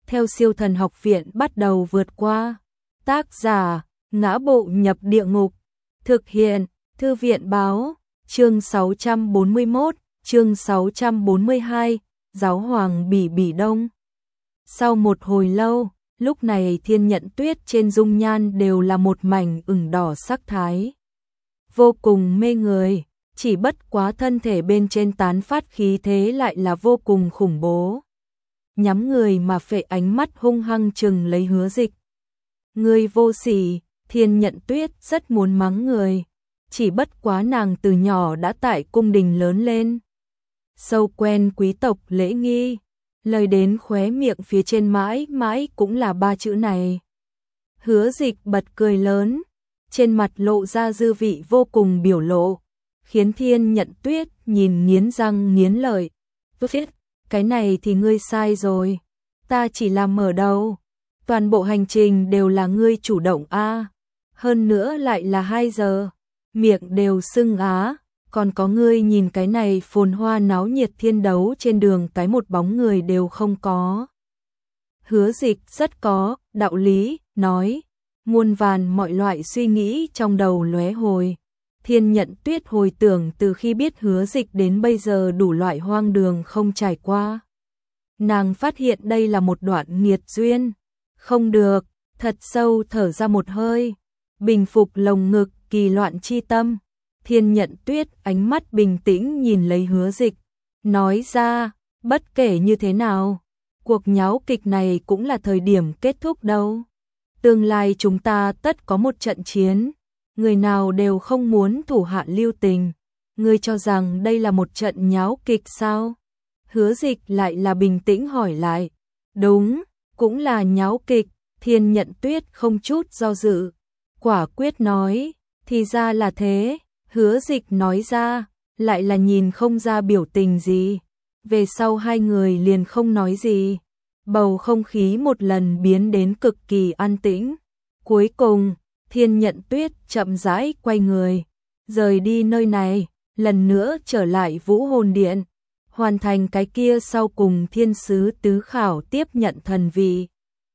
theo Siêu Thần Học Viện bắt đầu vượt qua. Tác giả: Ngã Bộ Nhập Địa Ngục. Thực hiện: Thư viện báo. Chương 641, chương 642, Giáo Hoàng Bỉ Bỉ Đông. Sau một hồi lâu, lúc này Thiên Nhận Tuyết trên dung nhan đều là một mảnh ửng đỏ sắc thái. Vô cùng mê người, chỉ bất quá thân thể bên trên tán phát khí thế lại là vô cùng khủng bố. Nhắm người mà phệ ánh mắt hung hăng chừng lấy Hứa Dịch. Người vô sỉ, Thiên Nhận Tuyết rất muốn mắng người. Chỉ bất quá nàng từ nhỏ đã tại cung đình lớn lên. Sâu quen quý tộc lễ nghi, lời đến khóe miệng phía trên mãi mãi cũng là ba chữ này. Hứa Dịch bật cười lớn, trên mặt lộ ra dư vị vô cùng biểu lộ, khiến Thiên Nhận Tuyết nhìn nghiến răng nghiến lợi. Tuyết, cái này thì ngươi sai rồi, ta chỉ làm mở đầu, toàn bộ hành trình đều là ngươi chủ động a, hơn nữa lại là 2 giờ, miệng đều sưng á, còn có ngươi nhìn cái này phồn hoa náo nhiệt thiên đấu trên đường cái một bóng người đều không có. Hứa Dịch rất có đạo lý, nói, muôn vàn mọi loại suy nghĩ trong đầu lóe hồi. Thiên Nhận Tuyết hồi tưởng từ khi biết Hứa Dịch đến bây giờ đủ loại hoang đường không trải qua. Nàng phát hiện đây là một đoạn nghiệt duyên. Không được, thật sâu thở ra một hơi, bình phục lồng ngực kỳ loạn chi tâm. Thiên Nhận Tuyết ánh mắt bình tĩnh nhìn lấy Hứa Dịch, nói ra, bất kể như thế nào, cuộc nháo kịch này cũng là thời điểm kết thúc đâu. Tương lai chúng ta tất có một trận chiến, người nào đều không muốn thủ hạ lưu tình. Ngươi cho rằng đây là một trận nháo kịch sao? Hứa Dịch lại là bình tĩnh hỏi lại. Đúng, cũng là nháo kịch. Thiên Nhận Tuyết không chút do dự, quả quyết nói, thì ra là thế. Hứa Dịch nói ra, lại là nhìn không ra biểu tình gì. Về sau hai người liền không nói gì. Bầu không khí một lần biến đến cực kỳ an tĩnh. Cuối cùng, Thiên Nhận Tuyết chậm rãi quay người, rời đi nơi này, lần nữa trở lại Vũ Hồn Điện, hoàn thành cái kia sau cùng thiên sứ tứ khảo tiếp nhận thần vị.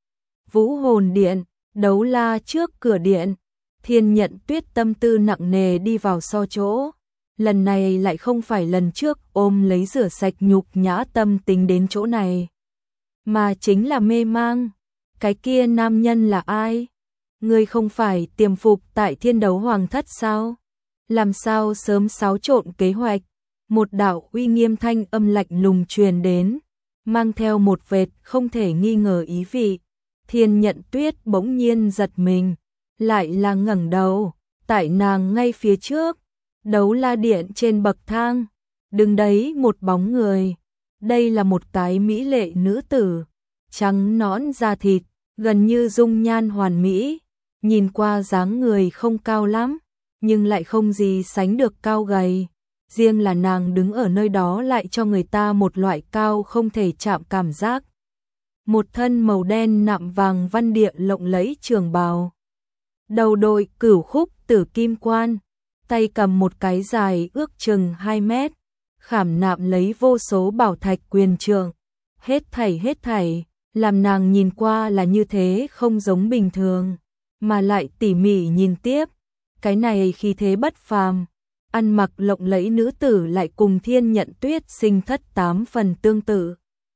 Vũ Hồn Điện, đấu la trước cửa điện, Thiên Nhận Tuyết tâm tư nặng nề đi vào so chỗ. Lần này lại không phải lần trước ôm lấy rửa sạch nhục nhã tâm tính đến chỗ này, mà chính là mê mang. Cái kia nam nhân là ai? Ngươi không phải tiềm phục tại Thiên Đấu Hoàng Thất sao? Làm sao sớm xáo trộn kế hoạch? Một đạo uy nghiêm thanh âm lạnh lùng truyền đến, mang theo một vệt không thể nghi ngờ ý vị. Thiên Nhận Tuyết bỗng nhiên giật mình, lại là ngẩng đầu, tại nàng ngay phía trước, đấu la điện trên bậc thang, đứng đấy một bóng người. Đây là một cái mỹ lệ nữ tử, trắng nõn da thịt, gần như dung nhan hoàn mỹ, nhìn qua dáng người không cao lắm, nhưng lại không gì sánh được cao gầy. Riêng là nàng đứng ở nơi đó lại cho người ta một loại cao không thể chạm cảm giác. Một thân màu đen nạm vàng văn địa lộng lẫy trường bào, đầu đội cửu khúc tử kim quan, tay cầm một cái dài ước chừng 2 mét, khảm nạm lấy vô số bảo thạch quyền trượng. Hết thảy, làm nàng nhìn qua là như thế không giống bình thường, mà lại tỉ mỉ nhìn tiếp, cái này khí thế bất phàm, ăn mặc lộng lẫy nữ tử lại cùng Thiên Nhận Tuyết sinh thất 8 phần tương tự.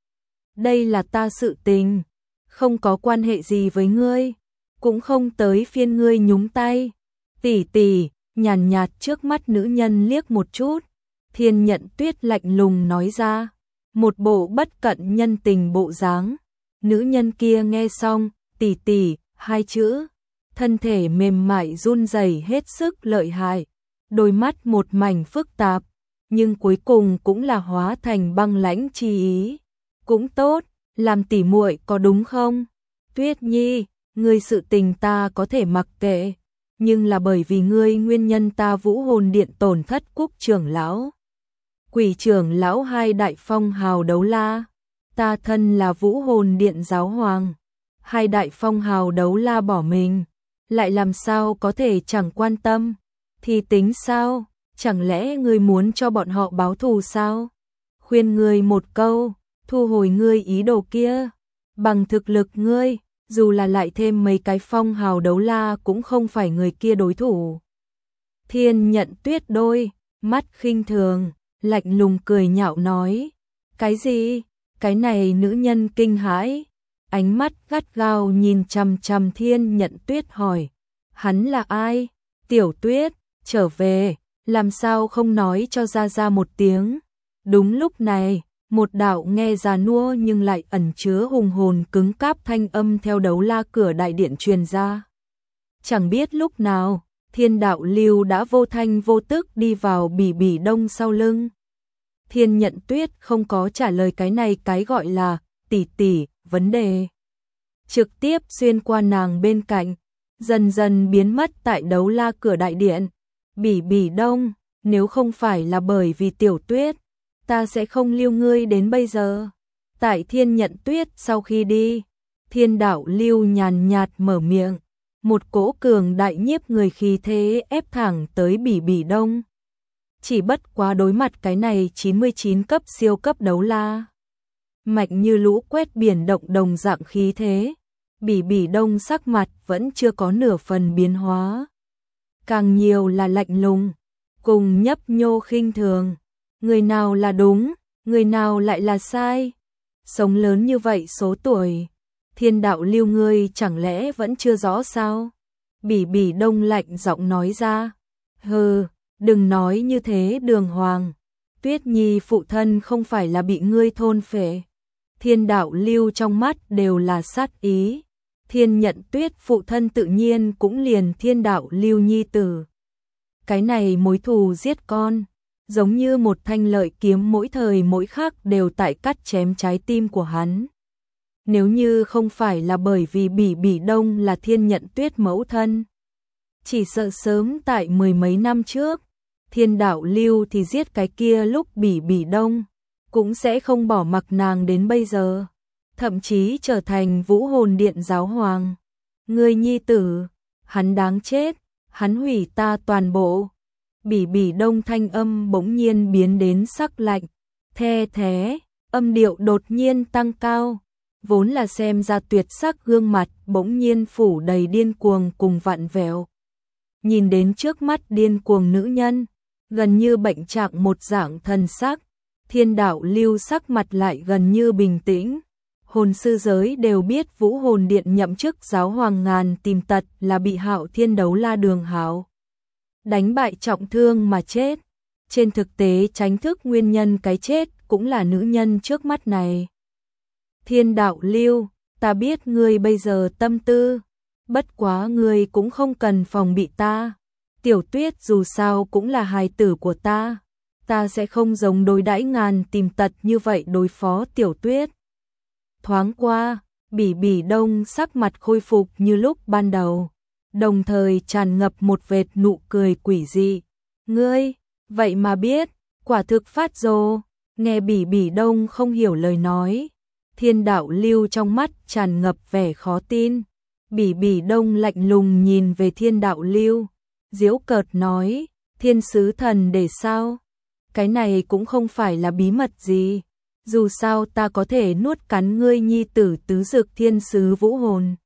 Đây là ta sự tình, không có quan hệ gì với ngươi, cũng không tới phiên ngươi nhúng tay. Tỷ tỷ, nhàn nhạt trước mắt nữ nhân liếc một chút, Thiên Nhận Tuyết lạnh lùng nói ra, một bộ bất cận nhân tình bộ dáng. Nữ nhân kia nghe xong, tỷ tỷ, 2 chữ, thân thể mềm mại run rẩy hết sức lợi hại, đôi mắt một mảnh phức tạp, nhưng cuối cùng cũng là hóa thành băng lãnh chi ý. Cũng tốt, làm tỉ muội có đúng không? Tuyết Nhi, ngươi sự tình ta có thể mặc kệ, nhưng là bởi vì ngươi nguyên nhân ta Vũ Hồn Điện tổn thất Cúc trưởng lão, Quỷ trưởng lão 2 đại phong hào đấu la. Ta thân là Vũ Hồn Điện giáo hoàng, 2 đại phong hào đấu la bỏ mình, lại làm sao có thể chẳng quan tâm? Thì tính sao? Chẳng lẽ ngươi muốn cho bọn họ báo thù sao? Khuyên ngươi một câu, thu hồi ngươi ý đồ kia. Bằng thực lực ngươi, dù là lại thêm mấy cái phong hào đấu la cũng không phải người kia đối thủ. Thiên Nhận Tuyết đôi mắt khinh thường, lạnh lùng cười nhạo nói, cái gì? Cái này nữ nhân kinh hãi, ánh mắt gắt gao nhìn chằm chằm Thiên Nhận Tuyết hỏi, hắn là ai? Tiểu Tuyết, trở về, làm sao không nói cho ra ra một tiếng? Đúng lúc này, một đạo nghe già nua nhưng lại ẩn chứa hùng hồn cứng cáp thanh âm theo đấu la cửa đại điện truyền ra. Chẳng biết lúc nào, Thiên Đạo Lưu đã vô thanh vô tức đi vào Bỉ Bỉ Đông sau lưng. Thiên Nhận Tuyết không có trả lời cái này cái gọi là tỷ tỷ vấn đề. Trực tiếp xuyên qua nàng bên cạnh, dần dần biến mất tại đấu la cửa đại điện. Bỉ Bỉ Đông, nếu không phải là bởi vì Tiểu Tuyết, ta sẽ không lưu ngươi đến bây giờ. Tại Thiên Nhận Tuyết sau khi đi, Thiên Đạo Lưu nhàn nhạt mở miệng, một cỗ cường đại nhiếp người khí thế ép thẳng tới Bỉ Bỉ Đông. Chỉ bất quá đối mặt cái này 99 cấp siêu cấp đấu la, mạnh như lũ quét biển động đồng dạng khí thế, Bỉ Bỉ Đông sắc mặt vẫn chưa có nửa phần biến hóa. Càng nhiều là lạnh lùng, cùng nhấp nhô khinh thường. Người nào là đúng, người nào lại là sai? Sống lớn như vậy số tuổi, Thiên Đạo Lưu ngươi chẳng lẽ vẫn chưa rõ sao? Bỉ Bỉ Đông lạnh giọng nói ra. Hừ, đừng nói như thế Đường Hoàng. Tuyết Nhi phụ thân không phải là bị ngươi thôn phệ. Thiên Đạo Lưu trong mắt đều là sát ý. Thiên Nhận Tuyết phụ thân tự nhiên cũng liền Thiên Đạo Lưu nhi tử. Cái này mối thù giết con, giống như một thanh lợi kiếm mỗi thời mỗi khắc đều tại cắt chém trái tim của hắn. Nếu như không phải là bởi vì Bỉ Bỉ Đông là Thiên Nhận Tuyết mẫu thân, chỉ sợ sớm tại mười mấy năm trước, Thiên Đạo Lưu thì giết cái kia lúc Bỉ Bỉ Đông, cũng sẽ không bỏ mặc nàng đến bây giờ, thậm chí trở thành Vũ Hồn Điện giáo hoàng. Ngươi nhi tử, hắn đáng chết, hắn hủy ta toàn bộ. Bỉ Bỉ Đông thanh âm bỗng nhiên biến đến sắc lạnh, the thế, âm điệu đột nhiên tăng cao, vốn là xem ra tuyệt sắc gương mặt bỗng nhiên phủ đầy điên cuồng cùng vặn vẹo. Nhìn đến trước mắt điên cuồng nữ nhân, gần như bệnh trạng một dạng thần sắc, Thiên Đạo Lưu sắc mặt lại gần như bình tĩnh. Hồn sư giới đều biết Vũ Hồn Điện nhậm chức giáo hoàng ngàn tìm tật là bị Hạo Thiên đấu la Đường Hạo đánh bại trọng thương mà chết. Trên thực tế tránh thức nguyên nhân cái chết cũng là nữ nhân trước mắt này. Thiên Đạo Lưu, ta biết ngươi bây giờ tâm tư, bất quá ngươi cũng không cần phòng bị ta. Tiểu Tuyết dù sao cũng là hài tử của ta sẽ không giống đối đãi ngàn tìm tật như vậy đối phó Tiểu Tuyết. Thoáng qua, Bỉ Bỉ Đông sắc mặt khôi phục như lúc ban đầu, đồng thời tràn ngập một vệt nụ cười quỷ dị. Ngươi, vậy mà biết, quả thực phát rồ. Nghe Bỉ Bỉ Đông không hiểu lời nói, Thiên Đạo Lưu trong mắt tràn ngập vẻ khó tin. Bỉ Bỉ Đông lạnh lùng nhìn về Thiên Đạo Lưu, giễu cợt nói, Thiên Sứ Thần để sao? Cái này cũng không phải là bí mật gì. Dù sao ta có thể nuốt cắn ngươi nhi tử tứ dực thiên sứ vũ hồn.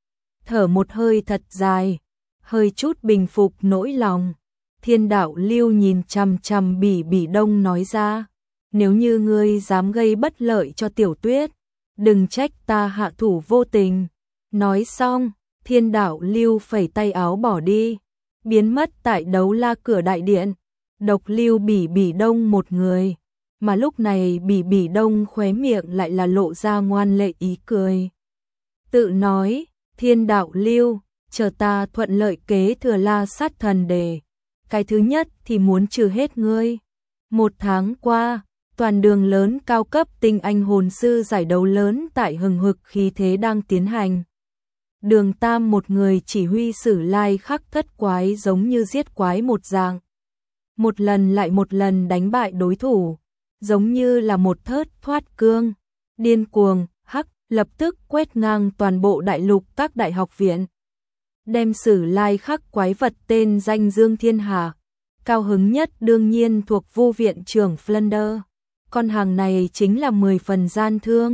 Thở một hơi thật dài, hơi chút bình phục nỗi lòng. Thiên Đạo Lưu nhìn chằm chằm Bỉ Bỉ Đông nói ra, nếu như ngươi dám gây bất lợi cho Tiểu Tuyết, đừng trách ta hạ thủ vô tình. Nói xong, Thiên Đạo Lưu phẩy tay áo bỏ đi, biến mất tại đấu la cửa đại điện, độc lưu Bỉ Bỉ Đông một người. Mà lúc này Bỉ Bỉ Đông khóe miệng lại là lộ ra ngoan lệ ý cười. Tự nói, Thiên Đạo Lưu, chờ ta thuận lợi kế thừa La Sát Thần Đề. Cái thứ nhất thì muốn trừ hết ngươi. Một tháng qua, toàn đường lớn cao cấp tinh anh hồn sư giải đấu lớn tại hừng hực khí thế đang tiến hành. Đường Tam một người chỉ huy Sử Lai Khắc thất quái giống như giết quái một dạng. Một lần lại một lần đánh bại đối thủ, giống như là một thớt thoát cương, điên cuồng, lập tức quét ngang toàn bộ đại lục các đại học viện. Đem Sử Lai Khắc quái vật tên danh dương thiên hạ, cao hứng nhất đương nhiên thuộc Vu viện trưởng Flunder. Con hàng này chính là 10 phần gian thương,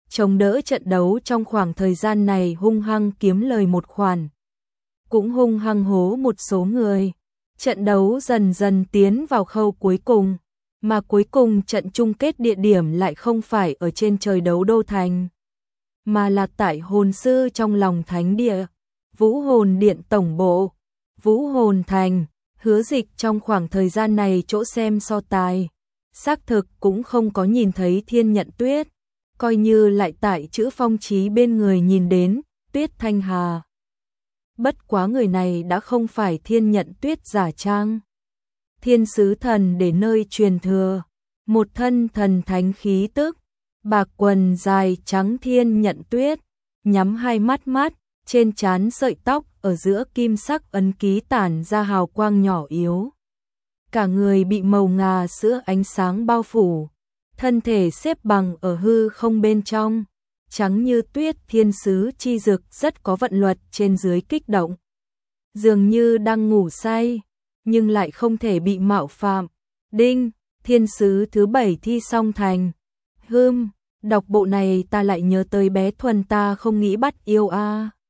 chống đỡ trận đấu trong khoảng thời gian này hung hăng kiếm lời một khoản. Cũng hung hăng hố một số người. Trận đấu dần dần tiến vào khâu cuối cùng, mà cuối cùng trận chung kết địa điểm lại không phải ở trên trời đấu đô thành, mà là tại hồn sư trong lòng thánh địa, Vũ Hồn Điện tổng bộ, Vũ Hồn Thành. Hứa Dịch trong khoảng thời gian này chỗ xem so tài, xác thực cũng không có nhìn thấy Thiên Nhận Tuyết, coi như lại tại chữ Phong Chí bên người nhìn đến Tuyết Thanh Hà. Bất quá người này đã không phải Thiên Nhận Tuyết giả trang. Thiên sứ thần để nơi truyền thừa, một thân thần thánh khí tức, bạc quần dài trắng Thiên Nhận Tuyết, nhắm hai mắt, trên trán sợi tóc ở giữa kim sắc ấn ký tản ra hào quang nhỏ yếu. Cả người bị màu ngà sữa ánh sáng bao phủ, thân thể xếp bằng ở hư không bên trong, trắng như tuyết. Thiên sứ chi dực rất có vận luật trên dưới kích động, dường như đang ngủ say, nhưng lại không thể bị mạo phạm. Đinh, thiên sứ thứ 7 thi xong thành. Đọc bộ này ta lại nhớ tới bé Thuần ta không nghĩ bắt yêu a.